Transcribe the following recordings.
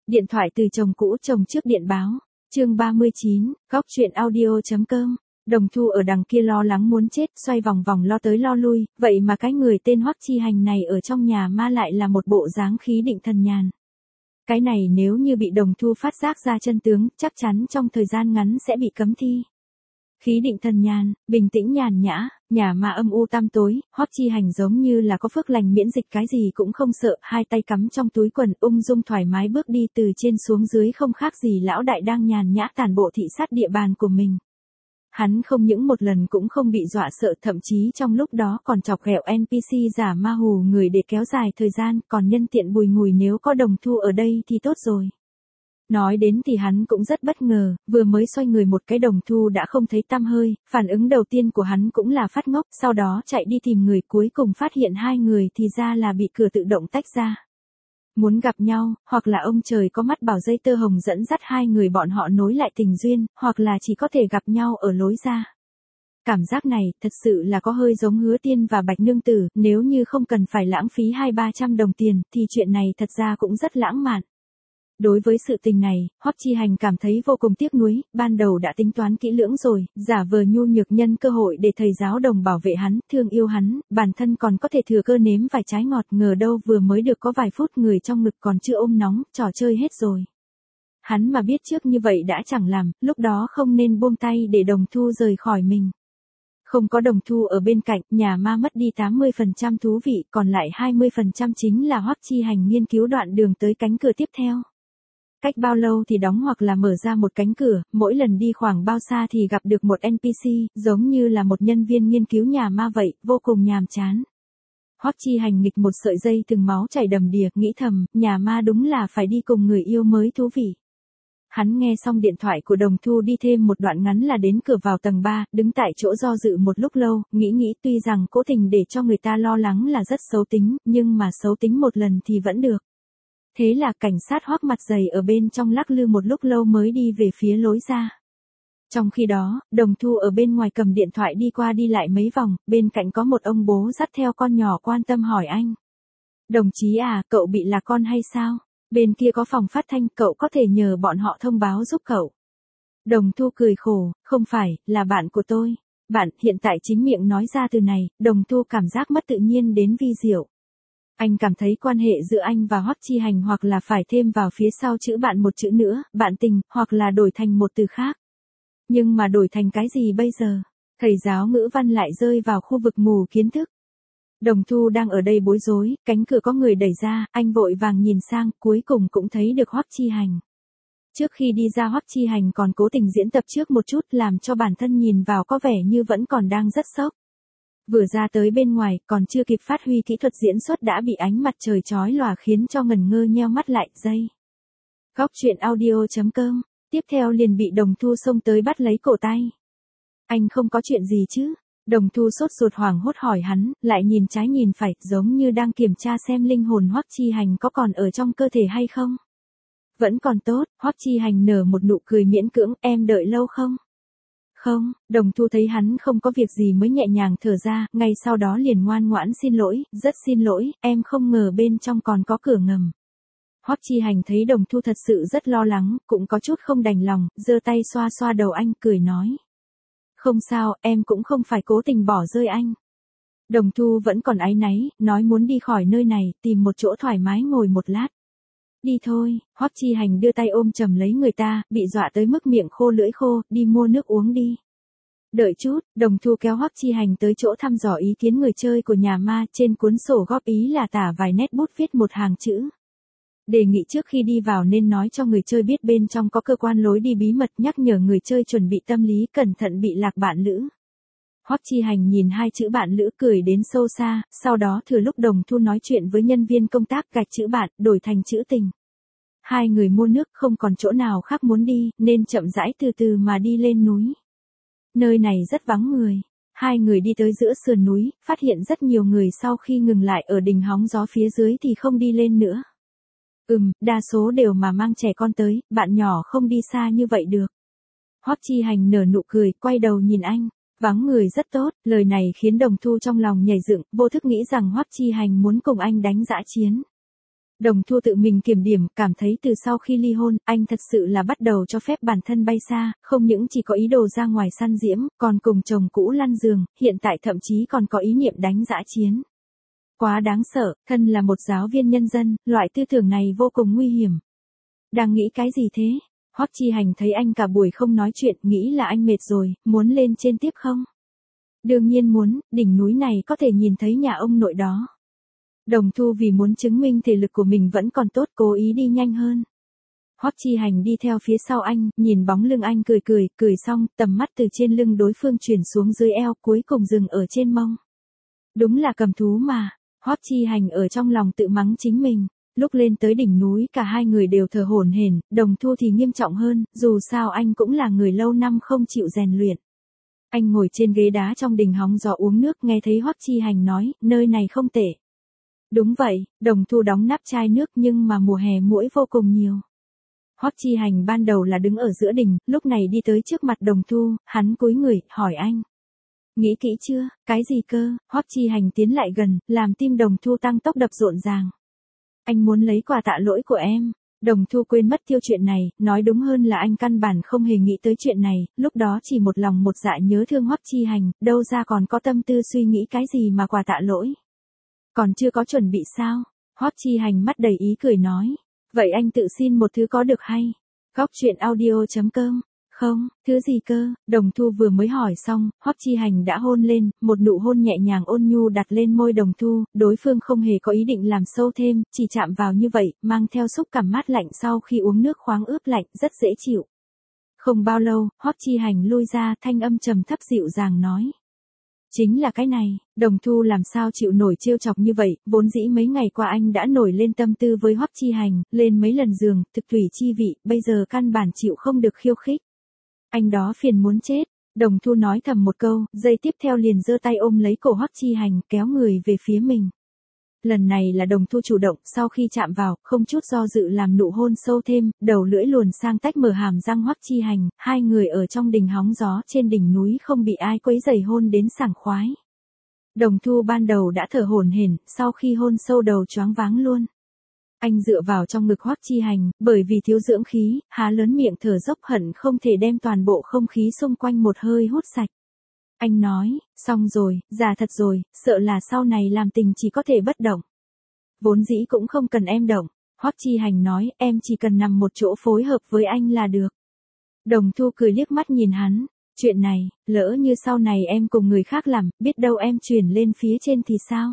Điện thoại từ chồng cũ chồng trước điện báo. Chương 39, góc chuyện audio.com. Đồng Thu ở đằng kia lo lắng muốn chết, xoay vòng vòng lo tới lo lui, vậy mà cái người tên Hoắc Chi Hành này ở trong nhà ma lại là một bộ dáng khí định thần nhàn. Cái này nếu như bị Đồng Thu phát giác ra chân tướng, chắc chắn trong thời gian ngắn sẽ bị cấm thi. Khí định thần nhàn, bình tĩnh nhàn nhã, nhà ma âm u tăm tối, Hoắc Chi Hành giống như là có phước lành miễn dịch, cái gì cũng không sợ, hai tay cắm trong túi quần, ung dung thoải mái bước đi từ trên xuống dưới, không khác gì lão đại đang nhàn nhã tản bộ thị sát địa bàn của mình. Hắn không những một lần cũng không bị dọa sợ, thậm chí trong lúc đó còn chọc ghẹo NPC giả ma hù người để kéo dài thời gian, còn nhân tiện bùi ngùi nếu có Đồng Thu ở đây thì tốt rồi. Nói đến thì hắn cũng rất bất ngờ, vừa mới xoay người một cái Đồng Thu đã không thấy tăm hơi, phản ứng đầu tiên của hắn cũng là phát ngốc, sau đó chạy đi tìm người, cuối cùng phát hiện hai người thì ra là bị cửa tự động tách ra. Muốn gặp nhau, hoặc là ông trời có mắt bảo dây tơ hồng dẫn dắt hai người bọn họ nối lại tình duyên, hoặc là chỉ có thể gặp nhau ở lối ra. Cảm giác này thật sự là có hơi giống Hứa Tiên và Bạch Nương Tử, nếu như không cần phải lãng phí 200-300 đồng tiền, thì chuyện này thật ra cũng rất lãng mạn. Đối với sự tình này, Hoắc Chi Hành cảm thấy vô cùng tiếc nuối, ban đầu đã tính toán kỹ lưỡng rồi, giả vờ nhu nhược nhân cơ hội để thầy giáo Đồng bảo vệ hắn, thương yêu hắn, bản thân còn có thể thừa cơ nếm vài trái ngọt, ngờ đâu vừa mới được có vài phút người trong ngực còn chưa ôm nóng, trò chơi hết rồi. Hắn mà biết trước như vậy đã chẳng làm, lúc đó không nên buông tay để Đồng Thu rời khỏi mình. Không có Đồng Thu ở bên cạnh, nhà ma mất đi 80% thú vị, còn lại 20% chính là Hoắc Chi Hành nghiên cứu đoạn đường tới cánh cửa tiếp theo. Cách bao lâu thì đóng hoặc là mở ra một cánh cửa, mỗi lần đi khoảng bao xa thì gặp được một NPC, giống như là một nhân viên nghiên cứu nhà ma vậy, vô cùng nhàm chán. Hoắc Chi Hành nghịch một sợi dây từng máu chảy đầm đìa, nghĩ thầm, nhà ma đúng là phải đi cùng người yêu mới thú vị. Hắn nghe xong điện thoại của Đồng Thu đi thêm một đoạn ngắn là đến cửa vào tầng 3, đứng tại chỗ do dự một lúc lâu, nghĩ tuy rằng cố tình để cho người ta lo lắng là rất xấu tính, nhưng mà xấu tính một lần thì vẫn được. Thế là cảnh sát Hoắc mặt dày ở bên trong lắc lư một lúc lâu mới đi về phía lối ra. Trong khi đó, Đồng Thu ở bên ngoài cầm điện thoại đi qua đi lại mấy vòng, bên cạnh có một ông bố dắt theo con nhỏ quan tâm hỏi anh. Đồng chí à, cậu bị lạc con hay sao? Bên kia có phòng phát thanh, cậu có thể nhờ bọn họ thông báo giúp cậu. Đồng Thu cười khổ, không phải, là bạn của tôi. Bạn, hiện tại chính miệng nói ra từ này, Đồng Thu cảm giác mất tự nhiên đến vi diệu. Anh cảm thấy quan hệ giữa anh và Hoắc Chi Hành hoặc là phải thêm vào phía sau chữ bạn một chữ nữa, bạn tình, hoặc là đổi thành một từ khác. Nhưng mà đổi thành cái gì bây giờ? Thầy giáo ngữ văn lại rơi vào khu vực mù kiến thức. Đồng Thu đang ở đây bối rối, cánh cửa có người đẩy ra, anh vội vàng nhìn sang, cuối cùng cũng thấy được Hoắc Chi Hành. Trước khi đi ra Hoắc Chi Hành còn cố tình diễn tập trước một chút làm cho bản thân nhìn vào có vẻ như vẫn còn đang rất sốc. Vừa ra tới bên ngoài, còn chưa kịp phát huy kỹ thuật diễn xuất đã bị ánh mặt trời chói lòa khiến cho ngẩn ngơ nheo mắt lại, giây. Góc chuyện audio.com, tiếp theo liền bị Đồng Thu xông tới bắt lấy cổ tay. Anh không có chuyện gì chứ? Đồng Thu sốt ruột hoảng hốt hỏi hắn, lại nhìn trái nhìn phải, giống như đang kiểm tra xem linh hồn Hoắc Chi Hành có còn ở trong cơ thể hay không. Vẫn còn tốt, Hoắc Chi Hành nở một nụ cười miễn cưỡng, em đợi lâu không? Không, Đồng Thu thấy hắn không có việc gì mới nhẹ nhàng thở ra, ngay sau đó liền ngoan ngoãn xin lỗi, rất xin lỗi, em không ngờ bên trong còn có cửa ngầm. Hoắc Chi Hành thấy Đồng Thu thật sự rất lo lắng, cũng có chút không đành lòng, giơ tay xoa xoa đầu anh, cười nói. Không sao, em cũng không phải cố tình bỏ rơi anh. Đồng Thu vẫn còn áy náy, nói muốn đi khỏi nơi này, tìm một chỗ thoải mái ngồi một lát. Đi thôi, Hoắc Chi Hành đưa tay ôm chầm lấy người ta, bị dọa tới mức miệng khô lưỡi khô, đi mua nước uống đi. Đợi chút, Đồng Thu kéo Hoắc Chi Hành tới chỗ thăm dò ý kiến người chơi của nhà ma, trên cuốn sổ góp ý là tả vài nét bút viết một hàng chữ. Đề nghị trước khi đi vào nên nói cho người chơi biết bên trong có cơ quan lối đi bí mật, nhắc nhở người chơi chuẩn bị tâm lý cẩn thận bị lạc bạn lữ. Hoắc Chi Hành nhìn hai chữ bạn lữ cười đến sâu xa, sau đó thừa lúc Đồng Thu nói chuyện với nhân viên công tác gạch chữ bạn, đổi thành chữ tình. Hai người mua nước không còn chỗ nào khác muốn đi, nên chậm rãi từ từ mà đi lên núi. Nơi này rất vắng người. Hai người đi tới giữa sườn núi, phát hiện rất nhiều người sau khi ngừng lại ở đỉnh hóng gió phía dưới thì không đi lên nữa. Đa số đều mà mang trẻ con tới, bạn nhỏ không đi xa như vậy được. Hoắc Chi Hành nở nụ cười, quay đầu nhìn anh. Vắng người rất tốt, lời này khiến Đồng Thu trong lòng nhảy dựng, vô thức nghĩ rằng Hoắc Chi Hành muốn cùng anh đánh dã chiến. Đồng Thu tự mình kiểm điểm, cảm thấy từ sau khi ly hôn, anh thật sự là bắt đầu cho phép bản thân bay xa, không những chỉ có ý đồ ra ngoài săn diễm, còn cùng chồng cũ lăn giường, hiện tại thậm chí còn có ý niệm đánh dã chiến. Quá đáng sợ, thân là một giáo viên nhân dân, loại tư tưởng này vô cùng nguy hiểm. Đang nghĩ cái gì thế? Hoắc Chi Hành thấy anh cả buổi không nói chuyện, nghĩ là anh mệt rồi, muốn lên trên tiếp không? Đương nhiên muốn, đỉnh núi này có thể nhìn thấy nhà ông nội đó. Đồng Thu vì muốn chứng minh thể lực của mình vẫn còn tốt, cố ý đi nhanh hơn. Hoắc Chi Hành đi theo phía sau anh, nhìn bóng lưng anh cười xong, tầm mắt từ trên lưng đối phương chuyển xuống dưới eo, cuối cùng dừng ở trên mông. Đúng là cầm thú mà, Hoắc Chi Hành ở trong lòng tự mắng chính mình. Lúc lên tới đỉnh núi cả hai người đều thở hổn hển, Đồng Thu thì nghiêm trọng hơn, dù sao anh cũng là người lâu năm không chịu rèn luyện. Anh ngồi trên ghế đá trong đình hóng gió uống nước, nghe thấy Hoắc Chi Hành nói, nơi này không tệ. Đúng vậy, Đồng Thu đóng nắp chai nước, nhưng mà mùa hè muỗi vô cùng nhiều. Hoắc Chi Hành ban đầu là đứng ở giữa đình, lúc này đi tới trước mặt Đồng Thu, hắn cúi người, hỏi anh. Nghĩ kỹ chưa, cái gì cơ? Hoắc Chi Hành tiến lại gần, làm tim Đồng Thu tăng tốc đập rộn ràng. Anh muốn lấy quà tạ lỗi của em. Đồng Thu quên mất tiêu chuyện này, nói đúng hơn là anh căn bản không hề nghĩ tới chuyện này, lúc đó chỉ một lòng một dạ nhớ thương Hoắc Chi Hành, đâu ra còn có tâm tư suy nghĩ cái gì mà quà tạ lỗi. Còn chưa có chuẩn bị sao? Hoắc Chi Hành mắt đầy ý cười nói. Vậy anh tự xin một thứ có được hay? Góc truyện audio.com. Không, thứ gì cơ? Đồng Thu vừa mới hỏi xong, Hoắc Chi Hành đã hôn lên, một nụ hôn nhẹ nhàng ôn nhu đặt lên môi Đồng Thu, đối phương không hề có ý định làm sâu thêm, chỉ chạm vào như vậy, mang theo xúc cảm mát lạnh sau khi uống nước khoáng ướp lạnh, rất dễ chịu. Không bao lâu, Hoắc Chi Hành lui ra, thanh âm trầm thấp dịu dàng nói. Chính là cái này, Đồng Thu làm sao chịu nổi trêu chọc như vậy, vốn dĩ mấy ngày qua anh đã nổi lên tâm tư với Hoắc Chi Hành, lên mấy lần giường, thực thủy chi vị, bây giờ căn bản chịu không được khiêu khích. Anh đó phiền muốn chết, Đồng Thu nói thầm một câu, giây tiếp theo liền giơ tay ôm lấy cổ Hoắc Chi Hành, kéo người về phía mình. Lần này là Đồng Thu chủ động, sau khi chạm vào, không chút do dự làm nụ hôn sâu thêm, đầu lưỡi luồn sang tách mở hàm răng Hoắc Chi Hành, hai người ở trong đình hóng gió trên đỉnh núi không bị ai quấy rầy hôn đến sảng khoái. Đồng Thu ban đầu đã thở hổn hển, sau khi hôn sâu đầu choáng váng luôn. Anh dựa vào trong ngực Hoắc Chi Hành, bởi vì thiếu dưỡng khí, há lớn miệng thở dốc hận không thể đem toàn bộ không khí xung quanh một hơi hút sạch. Anh nói, xong rồi, già thật rồi, sợ là sau này làm tình chỉ có thể bất động. Vốn dĩ cũng không cần em động. Hoắc Chi Hành nói, em chỉ cần nằm một chỗ phối hợp với anh là được. Đồng Thu cười liếc mắt nhìn hắn, chuyện này, lỡ như sau này em cùng người khác làm, biết đâu em chuyển lên phía trên thì sao?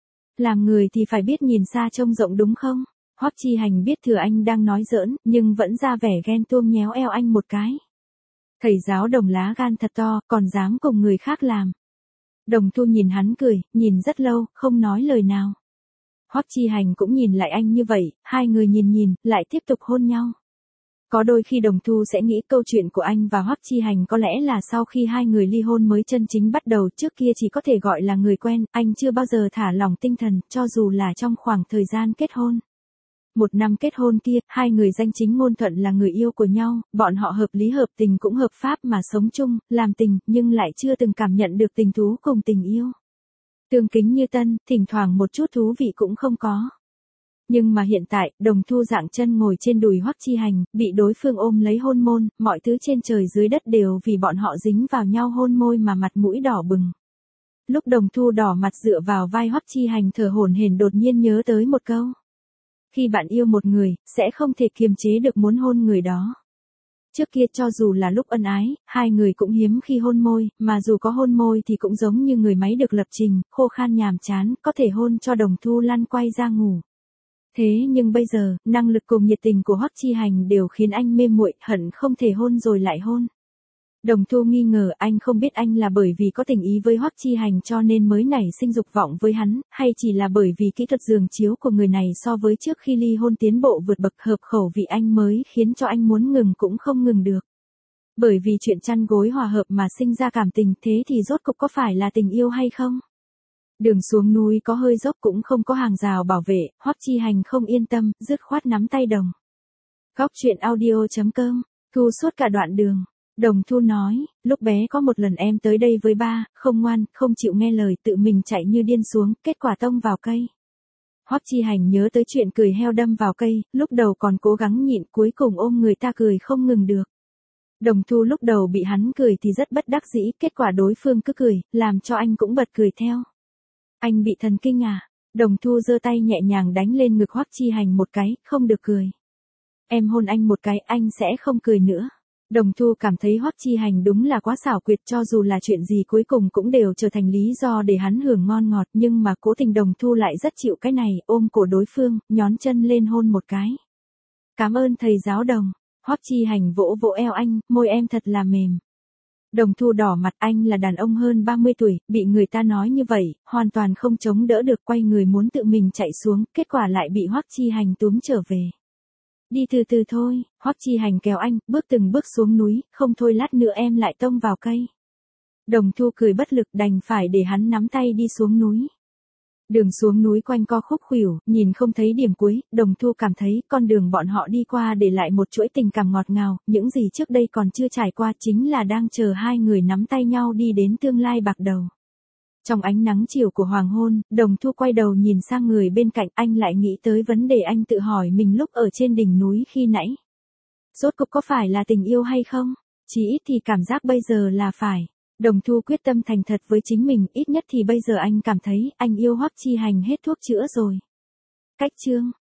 Làm người thì phải biết nhìn xa trông rộng đúng không? Hoắc Chi Hành biết thừa anh đang nói giỡn, nhưng vẫn ra vẻ ghen tuông nhéo eo anh một cái. Thầy giáo Đồng lá gan thật to, còn dám cùng người khác làm. Đồng Thu nhìn hắn cười, nhìn rất lâu, không nói lời nào. Hoắc Chi Hành cũng nhìn lại anh như vậy, hai người nhìn, lại tiếp tục hôn nhau. Có đôi khi Đồng Thu sẽ nghĩ câu chuyện của anh và Hoắc Chi Hành có lẽ là sau khi hai người ly hôn mới chân chính bắt đầu, trước kia chỉ có thể gọi là người quen, anh chưa bao giờ thả lỏng tinh thần, cho dù là trong khoảng thời gian kết hôn. Một năm kết hôn kia, hai người danh chính ngôn thuận là người yêu của nhau, bọn họ hợp lý hợp tình cũng hợp pháp mà sống chung, làm tình, nhưng lại chưa từng cảm nhận được tình thú cùng tình yêu. Tương kính như tân, thỉnh thoảng một chút thú vị cũng không có. Nhưng mà hiện tại, Đồng Thu dạng chân ngồi trên đùi Hoắc Chi Hành, bị đối phương ôm lấy hôn môn, mọi thứ trên trời dưới đất đều vì bọn họ dính vào nhau hôn môi mà mặt mũi đỏ bừng. Lúc Đồng Thu đỏ mặt dựa vào vai Hoắc Chi Hành thở hổn hển đột nhiên nhớ tới một câu. Khi bạn yêu một người, sẽ không thể kiềm chế được muốn hôn người đó. Trước kia cho dù là lúc ân ái, hai người cũng hiếm khi hôn môi, mà dù có hôn môi thì cũng giống như người máy được lập trình, khô khan nhàm chán, có thể hôn cho Đồng Thu lăn quay ra ngủ. Thế nhưng bây giờ, năng lực cùng nhiệt tình của Hoắc Chi Hành đều khiến anh mê muội, hận không thể hôn rồi lại hôn. Đồng Thu nghi ngờ anh không biết anh là bởi vì có tình ý với Hoắc Chi Hành cho nên mới nảy sinh dục vọng với hắn, hay chỉ là bởi vì kỹ thuật giường chiếu của người này so với trước khi ly hôn tiến bộ vượt bậc hợp khẩu vị anh mới khiến cho anh muốn ngừng cũng không ngừng được. Bởi vì chuyện chăn gối hòa hợp mà sinh ra cảm tình, thế thì rốt cục có phải là tình yêu hay không? Đường xuống núi có hơi dốc cũng không có hàng rào bảo vệ, Hoắc Chi Hành không yên tâm, dứt khoát nắm tay Đồng. Góc truyện audio.com, thu suốt cả đoạn đường. Đồng Thu nói, lúc bé có một lần em tới đây với ba, không ngoan, không chịu nghe lời, tự mình chạy như điên xuống, kết quả tông vào cây. Hoắc Chi Hành nhớ tới chuyện cười heo đâm vào cây, lúc đầu còn cố gắng nhịn, cuối cùng ôm người ta cười không ngừng được. Đồng Thu lúc đầu bị hắn cười thì rất bất đắc dĩ, kết quả đối phương cứ cười, làm cho anh cũng bật cười theo. Anh bị thần kinh à? Đồng Thu giơ tay nhẹ nhàng đánh lên ngực Hoắc Chi Hành một cái, không được cười. Em hôn anh một cái, anh sẽ không cười nữa. Đồng Thu cảm thấy Hoắc Chi Hành đúng là quá xảo quyệt, cho dù là chuyện gì cuối cùng cũng đều trở thành lý do để hắn hưởng ngon ngọt, nhưng mà cố tình Đồng Thu lại rất chịu cái này, ôm cổ đối phương, nhón chân lên hôn một cái. Cảm ơn thầy giáo Đồng. Hoắc Chi Hành vỗ vỗ eo anh, môi em thật là mềm. Đồng Thu đỏ mặt, anh là đàn ông hơn 30 tuổi, bị người ta nói như vậy, hoàn toàn không chống đỡ được, quay người muốn tự mình chạy xuống, kết quả lại bị Hoắc Chi Hành túm trở về. Đi từ từ thôi, Hoắc Chi Hành kéo anh, bước từng bước xuống núi, không thôi lát nữa em lại tông vào cây. Đồng Thu cười bất lực, đành phải để hắn nắm tay đi xuống núi. Đường xuống núi quanh co khúc khuỷu, nhìn không thấy điểm cuối, Đồng Thu cảm thấy con đường bọn họ đi qua để lại một chuỗi tình cảm ngọt ngào, những gì trước đây còn chưa trải qua chính là đang chờ hai người nắm tay nhau đi đến tương lai bạc đầu. Trong ánh nắng chiều của hoàng hôn, Đồng Thu quay đầu nhìn sang người bên cạnh, anh lại nghĩ tới vấn đề anh tự hỏi mình lúc ở trên đỉnh núi khi nãy. Rốt cục có phải là tình yêu hay không? Chỉ ít thì cảm giác bây giờ là phải. Đồng Thu quyết tâm thành thật với chính mình, ít nhất thì bây giờ anh cảm thấy anh yêu Hoắc Chi Hành hết thuốc chữa rồi. Cách chương